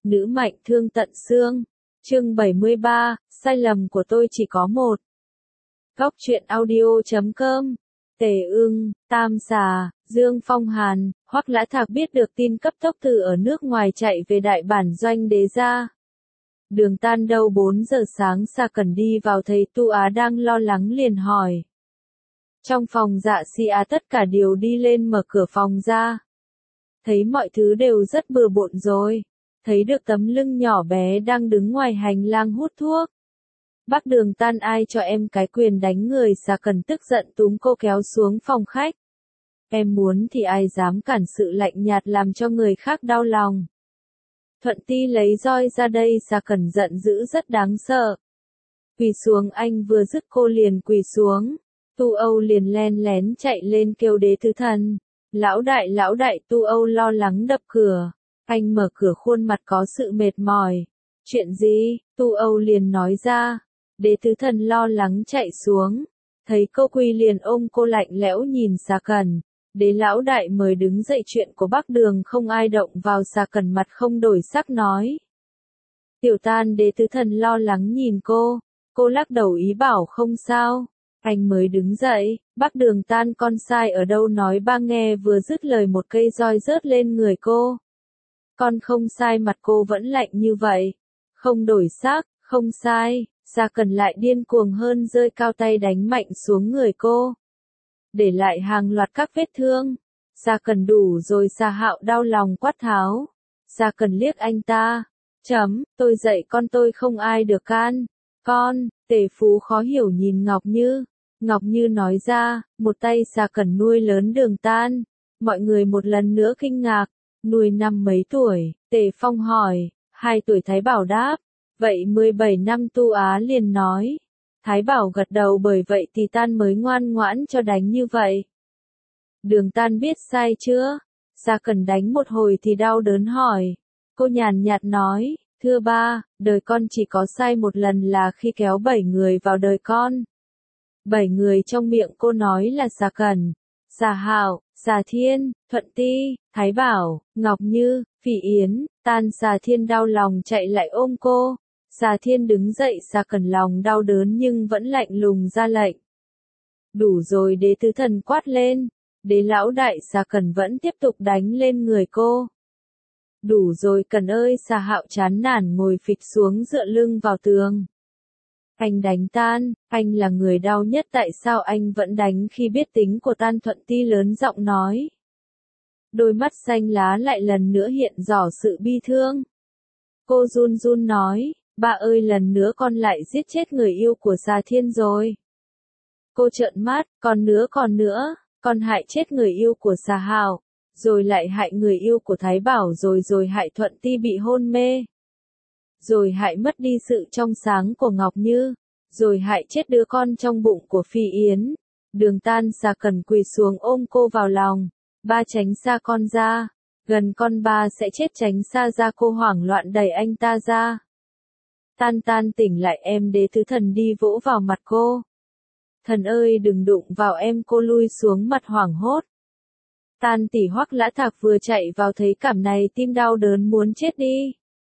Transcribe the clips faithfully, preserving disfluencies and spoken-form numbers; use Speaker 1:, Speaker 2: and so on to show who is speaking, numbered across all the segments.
Speaker 1: Nữ mạnh thương tận xương. Chương bảy mươi ba, sai lầm của tôi chỉ có một. Góc truyện audio chấm com. Tề Ưng, Tam Xà, Dương Phong Hàn, Hoắc Lã Thạc biết được tin cấp tốc từ ở nước ngoài chạy về đại bản doanh Đế gia. Đường tan đâu bốn giờ sáng Sa Cẩn đi vào thấy Tu Á đang lo lắng liền hỏi. Trong phòng Dạ Si Á tất cả đều đi lên mở cửa phòng ra. Thấy mọi thứ đều rất bừa bộn rồi. Thấy được tấm lưng nhỏ bé đang đứng ngoài hành lang hút thuốc. Bác Đường Tan ai cho em cái quyền đánh người? Sa Cẩn tức giận túm cô kéo xuống phòng khách. Em muốn thì ai dám cản sự lạnh nhạt làm cho người khác đau lòng. Thuận Ti lấy roi ra đây. Sa Cẩn giận dữ rất đáng sợ. Quỳ xuống, anh vừa dứt cô liền quỳ xuống. Tu Âu liền len lén chạy lên kêu Đế Tứ Thần. Lão đại lão đại. Tu Âu lo lắng đập cửa. Anh mở cửa khuôn mặt có sự mệt mỏi. Chuyện gì? Tu Âu liền nói ra. Đế Tứ Thần lo lắng chạy xuống. Thấy cô quỳ liền ôm cô lạnh lẽo nhìn Sa Cẩn. Đế lão đại mời đứng dậy, chuyện của Bắc Đường không ai động vào. Sa Cẩn mặt không đổi sắc nói. Tiểu Tan. Đế Tứ Thần lo lắng nhìn cô. Cô lắc đầu ý bảo không sao. Anh mới đứng dậy. Bắc Đường Tan con sai ở đâu nói ba nghe. Vừa dứt lời một cây roi rớt lên người cô. Con không sai. Mặt cô vẫn lạnh như vậy. Không đổi sắc. Không sai. Sa Cẩn lại điên cuồng hơn, giơ cao tay đánh mạnh xuống người cô. Để lại hàng loạt các vết thương. Sa Cẩn đủ rồi. Sa Hạo đau lòng quát tháo. Sa Cẩn liếc anh ta. Chấm, tôi dạy con tôi không ai được can. Con. Tề Phú khó hiểu nhìn Ngọc Như. Ngọc Như nói ra, một tay Sa Cẩn nuôi lớn Đường Tan. Mọi người một lần nữa kinh ngạc. Nuôi năm mấy tuổi? Tề Phong hỏi. Hai tuổi. Thái Bảo đáp. Vậy mười bảy năm. Tu Á liền nói. Thái Bảo gật đầu. Bởi vậy thì Tan mới ngoan ngoãn cho đánh như vậy. Đường Tan biết sai chưa? Sa Cẩn đánh một hồi thì đau đớn hỏi. Cô nhàn nhạt nói. Thưa ba, đời con chỉ có sai một lần là khi kéo bảy người vào đời con. Bảy người trong miệng cô nói là Sa Cẩn, Sa Hạo, Sa Thiên, Thuận Ti, Thái Bảo, Ngọc Như, Phỉ Yến. Tan. Sa Thiên đau lòng chạy lại ôm cô. Sa Thiên đứng dậy. Sa Cẩn lòng đau đớn nhưng vẫn lạnh lùng ra lệnh. Đủ rồi. Đế Tứ Thần quát lên. Đế lão đại. Sa Cẩn vẫn tiếp tục đánh lên người cô. Đủ rồi Cẩn ơi. Sa Hạo chán nản ngồi phịch xuống dựa lưng vào tường. Anh đánh Tan, anh là người đau nhất, tại sao anh vẫn đánh khi biết tính của Tan? Thuận Ti lớn giọng nói. Đôi mắt xanh lá lại lần nữa hiện rõ sự bi thương. Cô run run nói, ba ơi, lần nữa con lại giết chết người yêu của Sa Thiên rồi. Cô trợn mắt, còn nữa còn nữa, con hại chết người yêu của Sa Hạo, rồi lại hại người yêu của Thái Bảo, rồi rồi hại Thuận Ti bị hôn mê. Rồi hại mất đi sự trong sáng của Ngọc Như, rồi hại chết đứa con trong bụng của Phi Yến. Đường Tan. Sa Cẩn quỳ xuống ôm cô vào lòng. Ba tránh xa con ra, gần con ba sẽ chết, tránh xa ra. Cô hoảng loạn đẩy anh ta ra. Tan Tan tỉnh lại em. Đế Tứ Thần đi vỗ vào mặt cô. Thần ơi đừng đụng vào em. Cô lui xuống mặt hoảng hốt. Tan tỷ. Hoắc Lã Thạc vừa chạy vào thấy cảm này tim đau đớn muốn chết đi.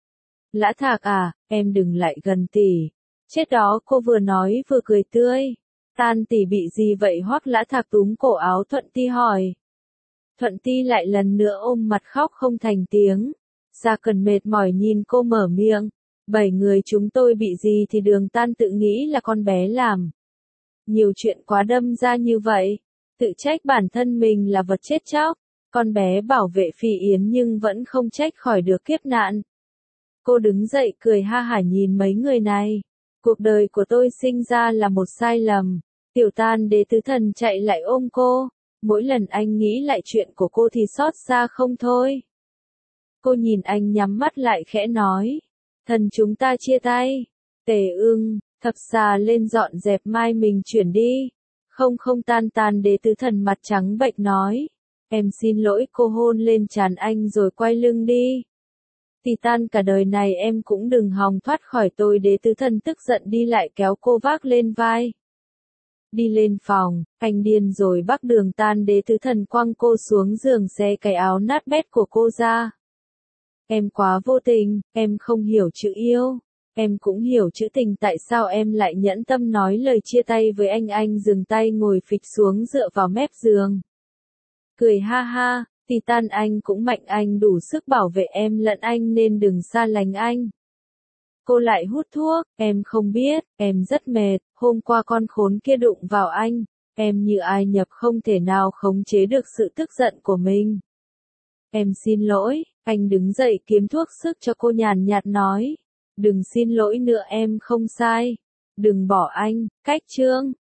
Speaker 1: Lã Thạc à, em đừng lại gần tỷ. Chết đó. Cô vừa nói vừa cười tươi. Tan tỷ bị gì vậy? Hoắc Lã Thạc túm cổ áo Thuận Ti hỏi. Thuận Ti lại lần nữa ôm mặt khóc không thành tiếng. Sa Cẩn mệt mỏi nhìn cô mở miệng. Bảy người chúng tôi bị gì thì Đường Tan tự nghĩ là con bé làm. Nhiều chuyện quá đâm ra như vậy. Tự trách bản thân mình là vật chết chóc. Con bé bảo vệ Phi Yến nhưng vẫn không trách khỏi được kiếp nạn. Cô đứng dậy cười ha hả nhìn mấy người này. Cuộc đời của tôi sinh ra là một sai lầm. Tiểu Tan. Đế Tứ Thần chạy lại ôm cô. Mỗi lần anh nghĩ lại chuyện của cô thì xót xa không thôi. Cô nhìn anh nhắm mắt lại khẽ nói. Thần chúng ta chia tay. Tề Ưng, Thập Xà lên dọn dẹp mai mình chuyển đi. Không không Tan Tan. Đế Tứ Thần mặt trắng bệch nói. Em xin lỗi. Cô hôn lên trán anh rồi quay lưng đi. Thì Tan, cả đời này em cũng đừng hòng thoát khỏi tôi. Đế Tứ Thần tức giận đi lại kéo cô vác lên vai. Đi lên phòng, anh điên rồi. Bắc Đường Tan. Đế Tứ Thần quăng cô xuống giường, xé cái áo nát bét của cô ra. Em quá vô tình, em không hiểu chữ yêu. Em cũng hiểu chữ tình, tại sao em lại nhẫn tâm nói lời chia tay với anh. Anh dừng tay ngồi phịch xuống dựa vào mép giường. Cười ha ha, Titan anh cũng mạnh, anh đủ sức bảo vệ em lẫn anh nên đừng xa lánh anh. Cô lại hút thuốc, em không biết, em rất mệt, hôm qua con khốn kia đụng vào anh, em như ai nhập không thể nào khống chế được sự tức giận của mình. Em xin lỗi, anh đứng dậy kiếm thuốc sức cho cô, nhàn nhạt nói. Đừng xin lỗi nữa, em không sai. Đừng bỏ anh, cách chương.